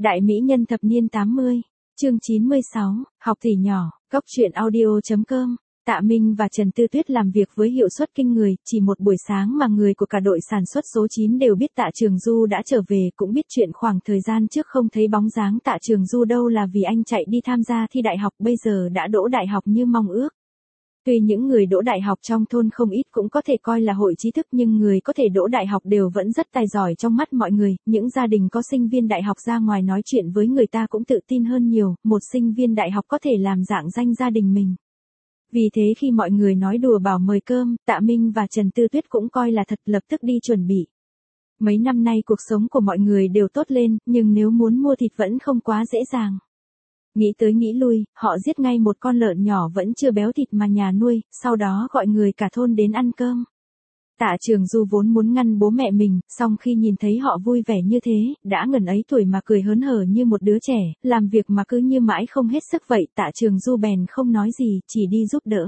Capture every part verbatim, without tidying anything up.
Đại mỹ nhân thập niên tám mươi, chương chín mươi sáu, học tỷ nhỏ, góc truyện audio.com. Tạ Minh và Trần Tư Tuyết làm việc với hiệu suất kinh người, chỉ một buổi sáng mà người của cả đội sản xuất số chín đều biết Tạ Trường Du đã trở về, cũng biết chuyện khoảng thời gian trước không thấy bóng dáng Tạ Trường Du đâu là vì anh chạy đi tham gia thi đại học, bây giờ đã đỗ đại học như mong ước. Tuy những người đỗ đại học trong thôn không ít cũng có thể coi là hội trí thức, nhưng người có thể đỗ đại học đều vẫn rất tài giỏi trong mắt mọi người. Những gia đình có sinh viên đại học ra ngoài nói chuyện với người ta cũng tự tin hơn nhiều, một sinh viên đại học có thể làm rạng danh gia đình mình. Vì thế khi mọi người nói đùa bảo mời cơm, Tạ Minh và Trần Tư Tuyết cũng coi là thật, lập tức đi chuẩn bị. Mấy năm nay cuộc sống của mọi người đều tốt lên, nhưng nếu muốn mua thịt vẫn không quá dễ dàng. Nghĩ tới nghĩ lui, họ giết ngay một con lợn nhỏ vẫn chưa béo thịt mà nhà nuôi, sau đó gọi người cả thôn đến ăn cơm. Tạ Trường Du vốn muốn ngăn bố mẹ mình, song khi nhìn thấy họ vui vẻ như thế, đã ngần ấy tuổi mà cười hớn hở như một đứa trẻ, làm việc mà cứ như mãi không hết sức vậy. Tạ Trường Du bèn không nói gì, chỉ đi giúp đỡ.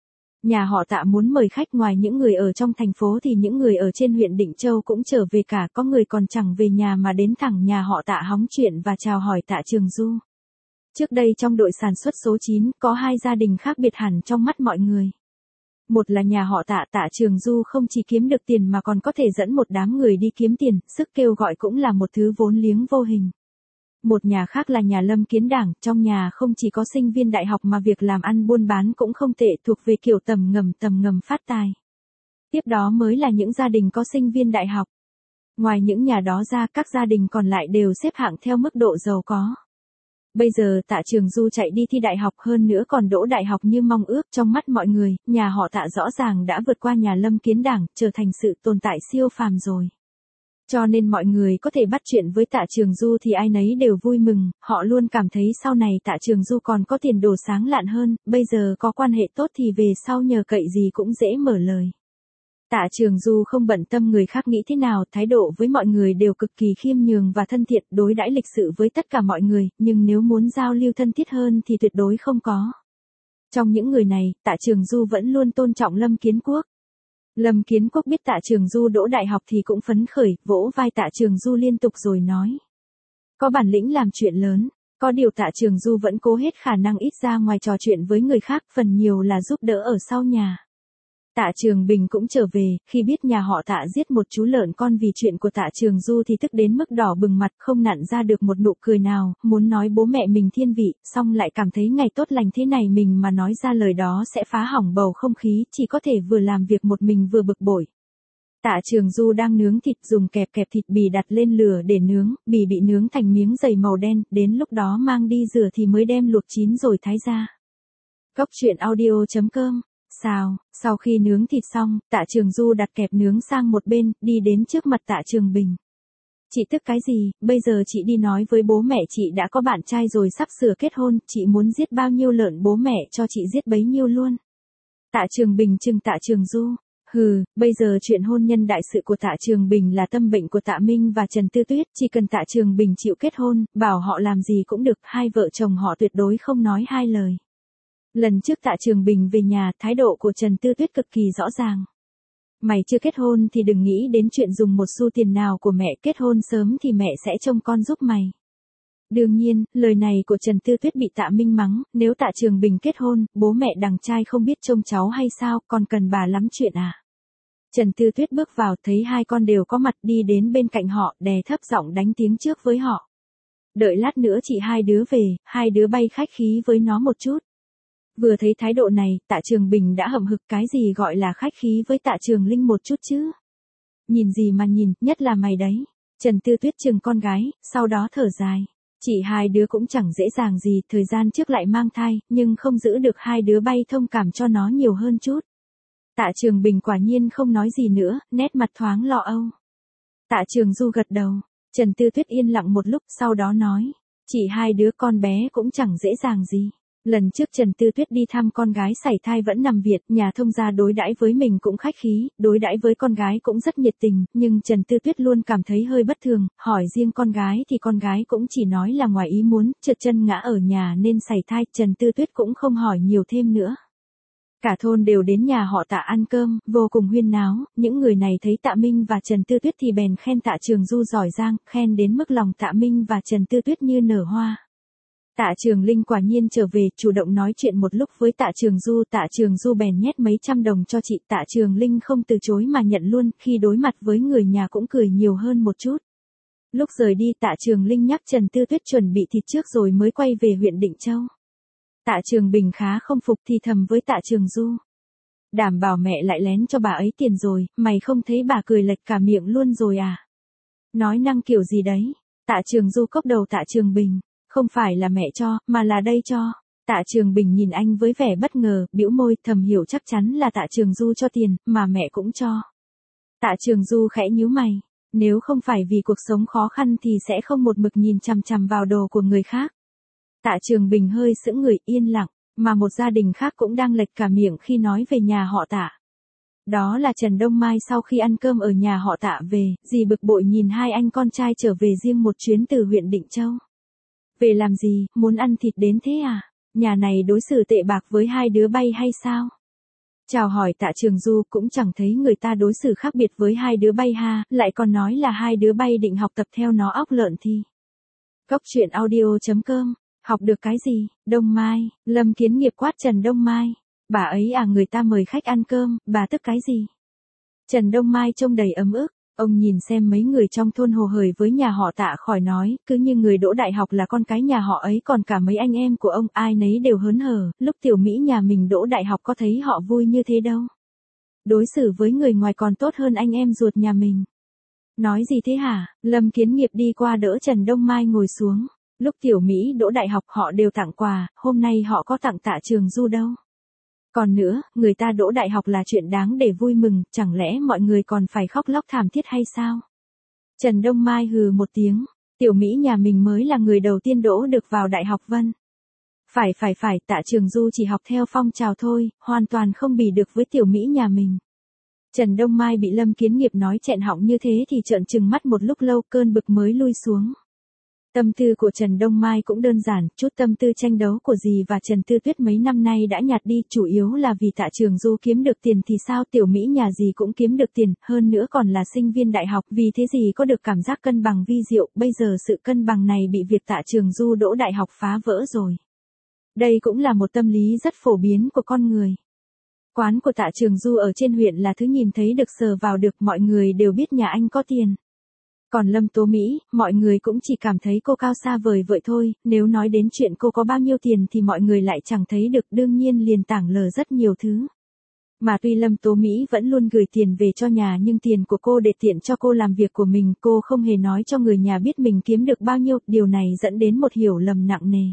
Nhà họ Tạ muốn mời khách, ngoài những người ở trong thành phố thì những người ở trên huyện Định Châu cũng trở về cả, có người còn chẳng về nhà mà đến thẳng nhà họ Tạ hóng chuyện và chào hỏi Tạ Trường Du. Trước đây trong đội sản xuất số chín, có hai gia đình khác biệt hẳn trong mắt mọi người. Một là nhà họ Tạ, Tạ Trường Du không chỉ kiếm được tiền mà còn có thể dẫn một đám người đi kiếm tiền, sức kêu gọi cũng là một thứ vốn liếng vô hình. Một nhà khác là nhà Lâm Kiến Đảng, trong nhà không chỉ có sinh viên đại học mà việc làm ăn buôn bán cũng không tệ, thuộc về kiểu tầm ngầm tầm ngầm phát tài. Tiếp đó mới là những gia đình có sinh viên đại học. Ngoài những nhà đó ra, các gia đình còn lại đều xếp hạng theo mức độ giàu có. Bây giờ Tạ Trường Du chạy đi thi đại học, hơn nữa còn đỗ đại học như mong ước, trong mắt mọi người, nhà họ Tạ rõ ràng đã vượt qua nhà Lâm Kiến Đảng, trở thành sự tồn tại siêu phàm rồi. Cho nên mọi người có thể bắt chuyện với Tạ Trường Du thì ai nấy đều vui mừng, họ luôn cảm thấy sau này Tạ Trường Du còn có tiền đồ sáng lạn hơn, bây giờ có quan hệ tốt thì về sau nhờ cậy gì cũng dễ mở lời. Tạ Trường Du không bận tâm người khác nghĩ thế nào, thái độ với mọi người đều cực kỳ khiêm nhường và thân thiện, đối đãi lịch sự với tất cả mọi người, nhưng nếu muốn giao lưu thân thiết hơn thì tuyệt đối không có. Trong những người này, Tạ Trường Du vẫn luôn tôn trọng Lâm Kiến Quốc. Lâm Kiến Quốc biết Tạ Trường Du đỗ đại học thì cũng phấn khởi, vỗ vai Tạ Trường Du liên tục rồi nói: có bản lĩnh làm chuyện lớn. Có điều Tạ Trường Du vẫn cố hết khả năng ít ra ngoài trò chuyện với người khác, phần nhiều là giúp đỡ ở sau nhà. Tạ Trường Bình cũng trở về, khi biết nhà họ Tạ giết một chú lợn con vì chuyện của Tạ Trường Du thì tức đến mức đỏ bừng mặt, không nặn ra được một nụ cười nào, muốn nói bố mẹ mình thiên vị, song lại cảm thấy ngày tốt lành thế này mình mà nói ra lời đó sẽ phá hỏng bầu không khí, chỉ có thể vừa làm việc một mình vừa bực bội. Tạ Trường Du đang nướng thịt, dùng kẹp kẹp thịt bì đặt lên lửa để nướng, bì bị nướng thành miếng dày màu đen, đến lúc đó mang đi rửa thì mới đem luộc chín rồi thái ra. Góc truyện audio.com. Sao, sau khi nướng thịt xong, Tạ Trường Du đặt kẹp nướng sang một bên, đi đến trước mặt Tạ Trường Bình. Chị tức cái gì, bây giờ chị đi nói với bố mẹ chị đã có bạn trai rồi, sắp sửa kết hôn, chị muốn giết bao nhiêu lợn bố mẹ cho chị giết bấy nhiêu luôn. Tạ Trường Bình trừng Tạ Trường Du. Hừ, bây giờ chuyện hôn nhân đại sự của Tạ Trường Bình là tâm bệnh của Tạ Minh và Trần Tư Tuyết, chỉ cần Tạ Trường Bình chịu kết hôn, bảo họ làm gì cũng được, hai vợ chồng họ tuyệt đối không nói hai lời. Lần trước Tạ Trường Bình về nhà, thái độ của Trần Tư Tuyết cực kỳ rõ ràng. Mày chưa kết hôn thì đừng nghĩ đến chuyện dùng một xu tiền nào của mẹ, kết hôn sớm thì mẹ sẽ trông con giúp mày. Đương nhiên, lời này của Trần Tư Tuyết bị Tạ Minh mắng, nếu Tạ Trường Bình kết hôn, bố mẹ đằng trai không biết trông cháu hay sao, còn cần bà lắm chuyện à. Trần Tư Tuyết bước vào, thấy hai con đều có mặt, đi đến bên cạnh họ, đè thấp giọng đánh tiếng trước với họ. Đợi lát nữa chị hai đứa về, hai đứa bay khách khí với nó một chút. Vừa thấy thái độ này, Tạ Trường Bình đã hậm hực, cái gì gọi là khách khí với Tạ Trường Linh một chút chứ? Nhìn gì mà nhìn, nhất là mày đấy. Trần Tư Tuyết trừng con gái, sau đó thở dài. Chị hai đứa cũng chẳng dễ dàng gì, thời gian trước lại mang thai, nhưng không giữ được hai đứa bay thông cảm cho nó nhiều hơn chút. Tạ Trường Bình quả nhiên không nói gì nữa, nét mặt thoáng lo âu. Tạ Trường Du gật đầu. Trần Tư Tuyết yên lặng một lúc, sau đó nói: chị hai đứa con bé cũng chẳng dễ dàng gì. Lần trước Trần Tư Tuyết đi thăm con gái sảy thai vẫn nằm viện, nhà thông gia đối đãi với mình cũng khách khí, đối đãi với con gái cũng rất nhiệt tình, nhưng Trần Tư Tuyết luôn cảm thấy hơi bất thường, hỏi riêng con gái thì con gái cũng chỉ nói là ngoài ý muốn, trượt chân ngã ở nhà nên sảy thai, Trần Tư Tuyết cũng không hỏi nhiều thêm nữa. Cả thôn đều đến nhà họ Tạ ăn cơm, vô cùng huyên náo, những người này thấy Tạ Minh và Trần Tư Tuyết thì bèn khen Tạ Trường Du giỏi giang, khen đến mức lòng Tạ Minh và Trần Tư Tuyết như nở hoa. Tạ Trường Linh quả nhiên trở về, chủ động nói chuyện một lúc với Tạ Trường Du, Tạ Trường Du bèn nhét mấy trăm đồng cho chị, Tạ Trường Linh không từ chối mà nhận luôn, khi đối mặt với người nhà cũng cười nhiều hơn một chút. Lúc rời đi Tạ Trường Linh nhắc Trần Tư Tuyết chuẩn bị thịt trước rồi mới quay về huyện Định Châu. Tạ Trường Bình khá không phục thì thầm với Tạ Trường Du. Đảm bảo mẹ lại lén cho bà ấy tiền rồi, mày không thấy bà cười lệch cả miệng luôn rồi à? Nói năng kiểu gì đấy? Tạ Trường Du cốc đầu Tạ Trường Bình. Không phải là mẹ cho, mà là đây cho. Tạ Trường Bình nhìn anh với vẻ bất ngờ, bĩu môi, thầm hiểu chắc chắn là Tạ Trường Du cho tiền, mà mẹ cũng cho. Tạ Trường Du khẽ nhíu mày. Nếu không phải vì cuộc sống khó khăn thì sẽ không một mực nhìn chằm chằm vào đồ của người khác. Tạ Trường Bình hơi sững người, yên lặng, mà một gia đình khác cũng đang lệch cả miệng khi nói về nhà họ Tạ. Đó là Trần Đông Mai. Sau khi ăn cơm ở nhà họ Tạ về, dì bực bội nhìn hai anh con trai trở về riêng một chuyến từ huyện Định Châu. Về làm gì, muốn ăn thịt đến thế à? Nhà này đối xử tệ bạc với hai đứa bay hay sao? Chào hỏi Tạ Trường Du, cũng chẳng thấy người ta đối xử khác biệt với hai đứa bay ha, lại còn nói là hai đứa bay định học tập theo nó óc lợn thì. Cốc truyện audio chấm com, học được cái gì? Đông Mai, Lâm Kiến Nghiệp quát Trần Đông Mai. Bà ấy à, người ta mời khách ăn cơm, bà tức cái gì? Trần Đông Mai trông đầy ấm ức. Ông nhìn xem mấy người trong thôn hồ hởi với nhà họ Tạ khỏi nói, cứ như người đỗ đại học là con cái nhà họ ấy, còn cả mấy anh em của ông ai nấy đều hớn hở, lúc tiểu Mỹ nhà mình đỗ đại học có thấy họ vui như thế đâu. Đối xử với người ngoài còn tốt hơn anh em ruột nhà mình. Nói gì thế hả? Lâm Kiến Nghiệp đi qua đỡ Trần Đông Mai ngồi xuống. Lúc tiểu Mỹ đỗ đại học họ đều tặng quà, hôm nay họ có tặng Tạ Trường Du đâu. Còn nữa, người ta đỗ đại học là chuyện đáng để vui mừng, chẳng lẽ mọi người còn phải khóc lóc thảm thiết hay sao? Trần Đông Mai hừ một tiếng, tiểu Mỹ nhà mình mới là người đầu tiên đỗ được vào đại học Vân. Phải phải phải, Tạ Trường Du chỉ học theo phong trào thôi, hoàn toàn không bì được với tiểu Mỹ nhà mình. Trần Đông Mai bị Lâm Kiến Nghiệp nói chẹn họng như thế thì trợn trừng mắt một lúc lâu, cơn bực mới lui xuống. Tâm tư của Trần Đông Mai cũng đơn giản, chút tâm tư tranh đấu của dì và Trần Tư Tuyết mấy năm nay đã nhạt đi, chủ yếu là vì Tạ Trường Du kiếm được tiền thì sao, tiểu Mỹ nhà dì cũng kiếm được tiền, hơn nữa còn là sinh viên đại học, vì thế dì có được cảm giác cân bằng vi diệu, bây giờ sự cân bằng này bị việc Tạ Trường Du đỗ đại học phá vỡ rồi. Đây cũng là một tâm lý rất phổ biến của con người. Quán của Tạ Trường Du ở trên huyện là thứ nhìn thấy được sờ vào được, mọi người đều biết nhà anh có tiền. Còn Lâm Tố Mỹ, mọi người cũng chỉ cảm thấy cô cao xa vời vợi thôi, nếu nói đến chuyện cô có bao nhiêu tiền thì mọi người lại chẳng thấy được, đương nhiên liền tảng lờ rất nhiều thứ. Mà tuy Lâm Tố Mỹ vẫn luôn gửi tiền về cho nhà nhưng tiền của cô để tiện cho cô làm việc của mình, cô không hề nói cho người nhà biết mình kiếm được bao nhiêu, điều này dẫn đến một hiểu lầm nặng nề.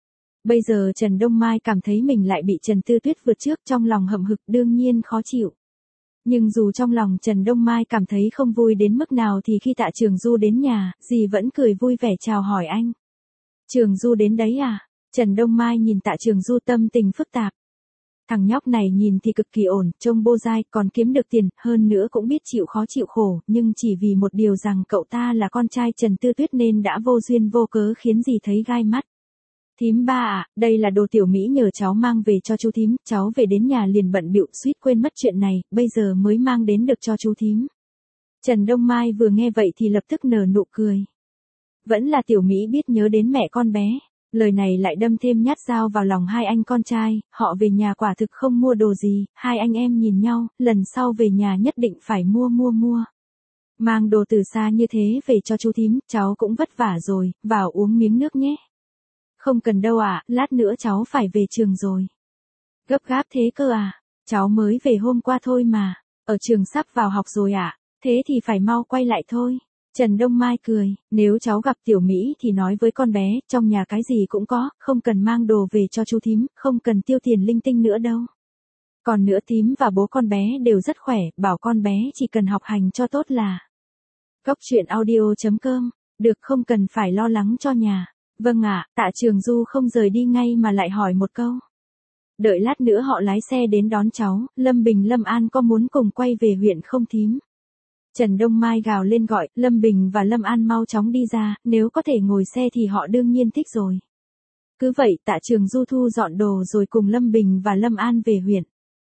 Bây giờ Trần Đông Mai cảm thấy mình lại bị Trần Tư Tuyết vượt trước, trong lòng hậm hực, đương nhiên khó chịu. Nhưng dù trong lòng Trần Đông Mai cảm thấy không vui đến mức nào thì khi Tạ Trường Du đến nhà, dì vẫn cười vui vẻ chào hỏi anh. Trường Du đến đấy à? Trần Đông Mai nhìn Tạ Trường Du tâm tình phức tạp. Thằng nhóc này nhìn thì cực kỳ ổn, trông bô dai, còn kiếm được tiền, hơn nữa cũng biết chịu khó chịu khổ, nhưng chỉ vì một điều rằng cậu ta là con trai Trần Tư Tuyết nên đã vô duyên vô cớ khiến dì thấy gai mắt. Thím ba à, đây là đồ tiểu Mỹ nhờ cháu mang về cho chú thím, cháu về đến nhà liền bận bịu suýt quên mất chuyện này, bây giờ mới mang đến được cho chú thím. Trần Đông Mai vừa nghe vậy thì lập tức nở nụ cười. Vẫn là tiểu Mỹ biết nhớ đến mẹ con bé. Lời này lại đâm thêm nhát dao vào lòng hai anh con trai, họ về nhà quả thực không mua đồ gì, hai anh em nhìn nhau, lần sau về nhà nhất định phải mua mua mua. Mang đồ từ xa như thế về cho chú thím, cháu cũng vất vả rồi, vào uống miếng nước nhé. Không cần đâu ạ, à, lát nữa cháu phải về trường rồi. Gấp gáp thế cơ à, cháu mới về hôm qua thôi mà, ở trường sắp vào học rồi ạ, à? Thế thì phải mau quay lại thôi. Trần Đông Mai cười, nếu cháu gặp tiểu Mỹ thì nói với con bé, trong nhà cái gì cũng có, không cần mang đồ về cho chú thím, không cần tiêu tiền linh tinh nữa đâu. Còn nữa thím và bố con bé đều rất khỏe, bảo con bé chỉ cần học hành cho tốt là. Cốc truyện audio chấm com, được không cần phải lo lắng cho nhà. Vâng ạ, Tạ Trường Du không rời đi ngay mà lại hỏi một câu. Đợi lát nữa họ lái xe đến đón cháu, Lâm Bình Lâm An có muốn cùng quay về huyện không thím? Trần Đông Mai gào lên gọi, Lâm Bình và Lâm An mau chóng đi ra, nếu có thể ngồi xe thì họ đương nhiên thích rồi. Cứ vậy Tạ Trường Du thu dọn đồ rồi cùng Lâm Bình và Lâm An về huyện.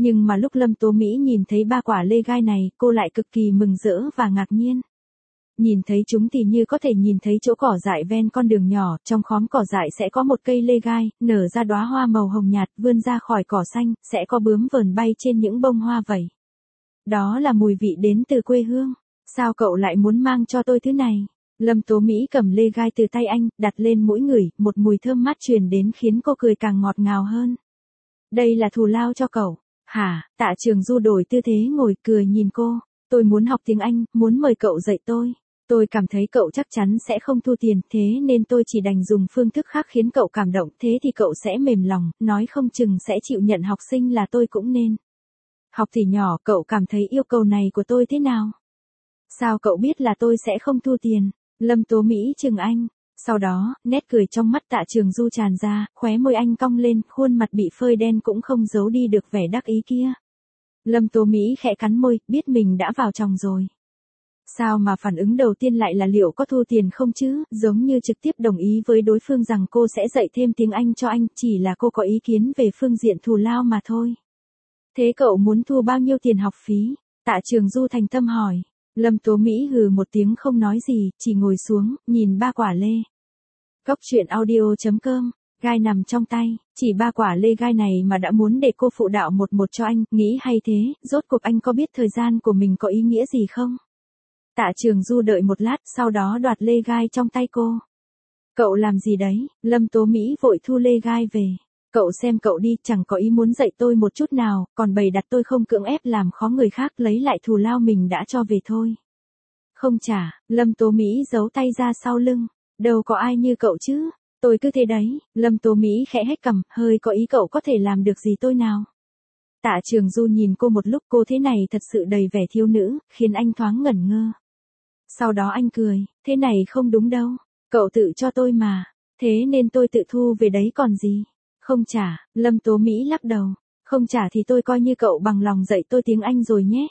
Nhưng mà lúc Lâm Tố Mỹ nhìn thấy ba quả lê gai này, cô lại cực kỳ mừng rỡ và ngạc nhiên. Nhìn thấy chúng thì như có thể nhìn thấy chỗ cỏ dại ven con đường nhỏ, trong khóm cỏ dại sẽ có một cây lê gai, nở ra đóa hoa màu hồng nhạt, vươn ra khỏi cỏ xanh, sẽ có bướm vờn bay trên những bông hoa vẩy. Đó là mùi vị đến từ quê hương. Sao cậu lại muốn mang cho tôi thứ này? Lâm Tố Mỹ cầm lê gai từ tay anh, đặt lên mũi ngửi, một mùi thơm mát truyền đến khiến cô cười càng ngọt ngào hơn. Đây là thù lao cho cậu. Hả? Tạ Trường Du đổi tư thế ngồi cười nhìn cô. Tôi muốn học tiếng Anh, muốn mời cậu dạy tôi. Tôi cảm thấy cậu chắc chắn sẽ không thu tiền, thế nên tôi chỉ đành dùng phương thức khác khiến cậu cảm động, thế thì cậu sẽ mềm lòng, nói không chừng sẽ chịu nhận học sinh là tôi cũng nên. Học tỷ nhỏ, cậu cảm thấy yêu cầu này của tôi thế nào? Sao cậu biết là tôi sẽ không thu tiền? Lâm Tố Mỹ chừng anh. Sau đó, nét cười trong mắt Tạ Trường Du tràn ra, khóe môi anh cong lên, khuôn mặt bị phơi đen cũng không giấu đi được vẻ đắc ý kia. Lâm Tố Mỹ khẽ cắn môi, biết mình đã vào chòng rồi. Sao mà phản ứng đầu tiên lại là liệu có thu tiền không chứ, giống như trực tiếp đồng ý với đối phương rằng cô sẽ dạy thêm tiếng Anh cho anh, chỉ là cô có ý kiến về phương diện thù lao mà thôi. Thế cậu muốn thu bao nhiêu tiền học phí? Tạ Trường Du thành tâm hỏi. Lâm Tố Mỹ hừ một tiếng không nói gì, chỉ ngồi xuống, nhìn ba quả lê. Góc truyện audio chấm com, gai nằm trong tay, chỉ ba quả lê gai này mà đã muốn để cô phụ đạo một một cho anh, nghĩ hay thế, rốt cuộc anh có biết thời gian của mình có ý nghĩa gì không? Tạ Trường Du đợi một lát, sau đó đoạt lê gai trong tay cô. Cậu làm gì đấy? Lâm Tố Mỹ vội thu lê gai về. Cậu xem cậu đi, chẳng có ý muốn dạy tôi một chút nào, còn bày đặt tôi không cưỡng ép làm khó người khác, lấy lại thù lao mình đã cho về thôi. Không trả, Lâm Tố Mỹ giấu tay ra sau lưng. Đâu có ai như cậu chứ, tôi cứ thế đấy. Lâm Tố Mỹ khẽ hét cằm, hơi có ý cậu có thể làm được gì tôi nào. Tạ Trường Du nhìn cô một lúc, cô thế này thật sự đầy vẻ thiếu nữ, khiến anh thoáng ngẩn ngơ. Sau đó anh cười, thế này không đúng đâu, cậu tự cho tôi mà, thế nên tôi tự thu về đấy còn gì. Không trả, Lâm Tố Mỹ lắc đầu, không trả thì tôi coi như cậu bằng lòng dạy tôi tiếng Anh rồi nhé.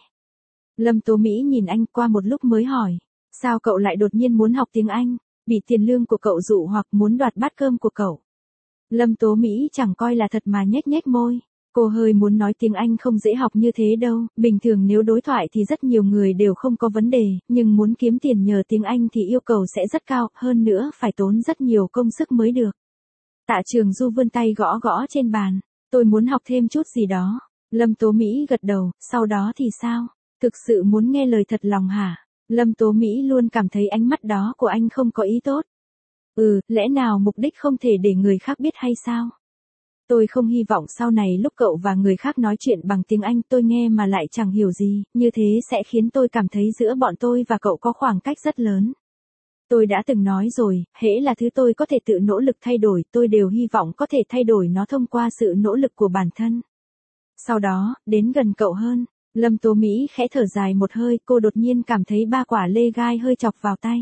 Lâm Tố Mỹ nhìn anh qua một lúc mới hỏi, sao cậu lại đột nhiên muốn học tiếng Anh, bị tiền lương của cậu dụ hoặc muốn đoạt bát cơm của cậu? Lâm Tố Mỹ chẳng coi là thật mà nhếch nhếch môi. Cô hơi muốn nói tiếng Anh không dễ học như thế đâu, bình thường nếu đối thoại thì rất nhiều người đều không có vấn đề, nhưng muốn kiếm tiền nhờ tiếng Anh thì yêu cầu sẽ rất cao, hơn nữa phải tốn rất nhiều công sức mới được. Tạ Trường Du vươn tay gõ gõ trên bàn, tôi muốn học thêm chút gì đó. Lâm Tố Mỹ gật đầu, sau đó thì sao? Thực sự muốn nghe lời thật lòng hả? Lâm Tố Mỹ luôn cảm thấy ánh mắt đó của anh không có ý tốt. Ừ, lẽ nào mục đích không thể để người khác biết hay sao? Tôi không hy vọng sau này lúc cậu và người khác nói chuyện bằng tiếng Anh tôi nghe mà lại chẳng hiểu gì, như thế sẽ khiến tôi cảm thấy giữa bọn tôi và cậu có khoảng cách rất lớn. Tôi đã từng nói rồi, hễ là thứ tôi có thể tự nỗ lực thay đổi, tôi đều hy vọng có thể thay đổi nó thông qua sự nỗ lực của bản thân. Sau đó, đến gần cậu hơn, Lâm Tố Mỹ khẽ thở dài một hơi, cô đột nhiên cảm thấy ba quả lê gai hơi chọc vào tay.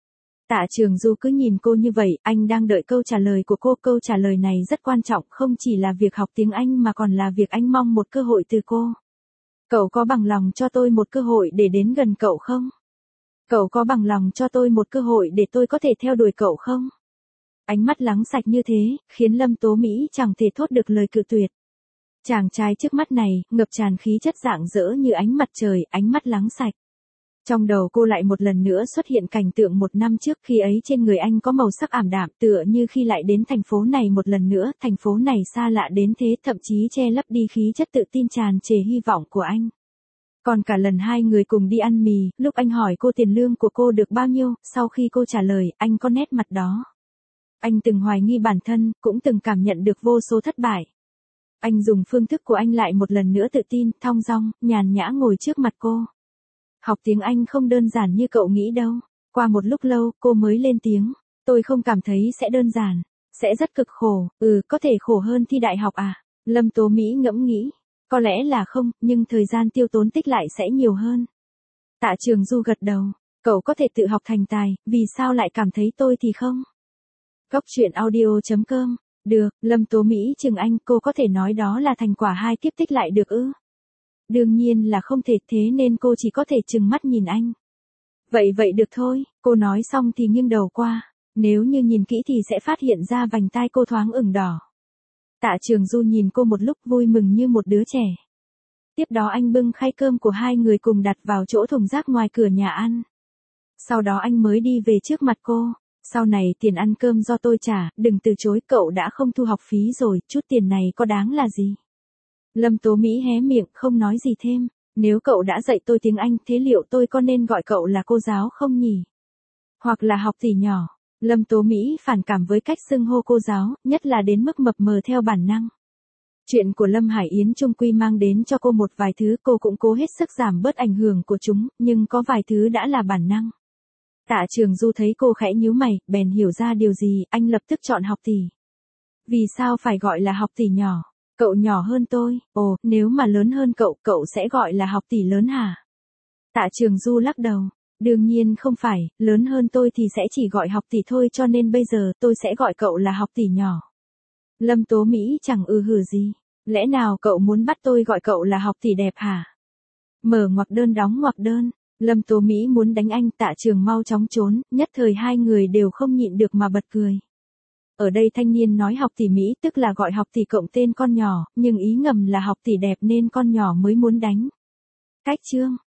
Tạ Trường Du cứ nhìn cô như vậy, anh đang đợi câu trả lời của cô. Câu trả lời này rất quan trọng, không chỉ là việc học tiếng Anh mà còn là việc anh mong một cơ hội từ cô. Cậu có bằng lòng cho tôi một cơ hội để đến gần cậu không? Cậu có bằng lòng cho tôi một cơ hội để tôi có thể theo đuổi cậu không? Ánh mắt lắng sạch như thế, khiến Lâm Tố Mỹ chẳng thể thốt được lời cự tuyệt. Chàng trai trước mắt này, ngập tràn khí chất rạng rỡ như ánh mặt trời, ánh mắt lắng sạch. Trong đầu cô lại một lần nữa xuất hiện cảnh tượng một năm trước, khi ấy trên người anh có màu sắc ảm đạm, tựa như khi lại đến thành phố này một lần nữa, thành phố này xa lạ đến thế, thậm chí che lấp đi khí chất tự tin tràn trề hy vọng của anh. Còn cả lần hai người cùng đi ăn mì, lúc anh hỏi cô tiền lương của cô được bao nhiêu, sau khi cô trả lời, anh có nét mặt đó. Anh từng hoài nghi bản thân, cũng từng cảm nhận được vô số thất bại. Anh dùng phương thức của anh lại một lần nữa tự tin, thong dong, nhàn nhã ngồi trước mặt cô. Học tiếng Anh không đơn giản như cậu nghĩ đâu. Qua một lúc lâu, cô mới lên tiếng. Tôi không cảm thấy sẽ đơn giản. Sẽ rất cực khổ, ừ, có thể khổ hơn thi đại học à? Lâm Tố Mỹ ngẫm nghĩ. Có lẽ là không, nhưng thời gian tiêu tốn tích lại sẽ nhiều hơn. Tạ Trường Du gật đầu. Cậu có thể tự học thành tài, vì sao lại cảm thấy tôi thì không? Góc truyện audio chấm com. Được, Lâm Tố Mỹ chừng anh, cô có thể nói đó là thành quả hai kiếp tích lại được ư? Đương nhiên là không thể, thế nên cô chỉ có thể trừng mắt nhìn anh. Vậy vậy được thôi, cô nói xong thì nghiêng đầu qua. Nếu như nhìn kỹ thì sẽ phát hiện ra vành tai cô thoáng ửng đỏ. Tạ Trường Du nhìn cô một lúc vui mừng như một đứa trẻ. Tiếp đó anh bưng khay cơm của hai người cùng đặt vào chỗ thùng rác ngoài cửa nhà ăn. Sau đó anh mới đi về trước mặt cô. Sau này tiền ăn cơm do tôi trả, đừng từ chối, cậu đã không thu học phí rồi, chút tiền này có đáng là gì. Lâm Tố Mỹ hé miệng, không nói gì thêm. Nếu cậu đã dạy tôi tiếng Anh, thế liệu tôi có nên gọi cậu là cô giáo không nhỉ? Hoặc là học tỷ nhỏ. Lâm Tố Mỹ phản cảm với cách xưng hô cô giáo, nhất là đến mức mập mờ theo bản năng. Chuyện của Lâm Hải Yến chung quy mang đến cho cô một vài thứ, cô cũng cố hết sức giảm bớt ảnh hưởng của chúng, nhưng có vài thứ đã là bản năng. Tạ Trường Du thấy cô khẽ nhíu mày, bèn hiểu ra điều gì, anh lập tức chọn học tỷ. Vì sao phải gọi là học tỷ nhỏ? Cậu nhỏ hơn tôi, ồ, nếu mà lớn hơn cậu, cậu sẽ gọi là học tỷ lớn hả? Tạ Trường Du lắc đầu. Đương nhiên không phải, lớn hơn tôi thì sẽ chỉ gọi học tỷ thôi, cho nên bây giờ tôi sẽ gọi cậu là học tỷ nhỏ. Lâm Tố Mỹ chẳng ư hử gì. Lẽ nào cậu muốn bắt tôi gọi cậu là học tỷ đẹp hả? Mở ngoặc đơn đóng ngoặc đơn. Lâm Tố Mỹ muốn đánh anh, Tạ Trường mau chóng trốn, nhất thời hai người đều không nhịn được mà bật cười. Ở đây thanh niên nói học tỷ Mỹ tức là gọi học tỷ cộng tên con nhỏ, nhưng ý ngầm là học tỷ đẹp nên con nhỏ mới muốn đánh. Cách chương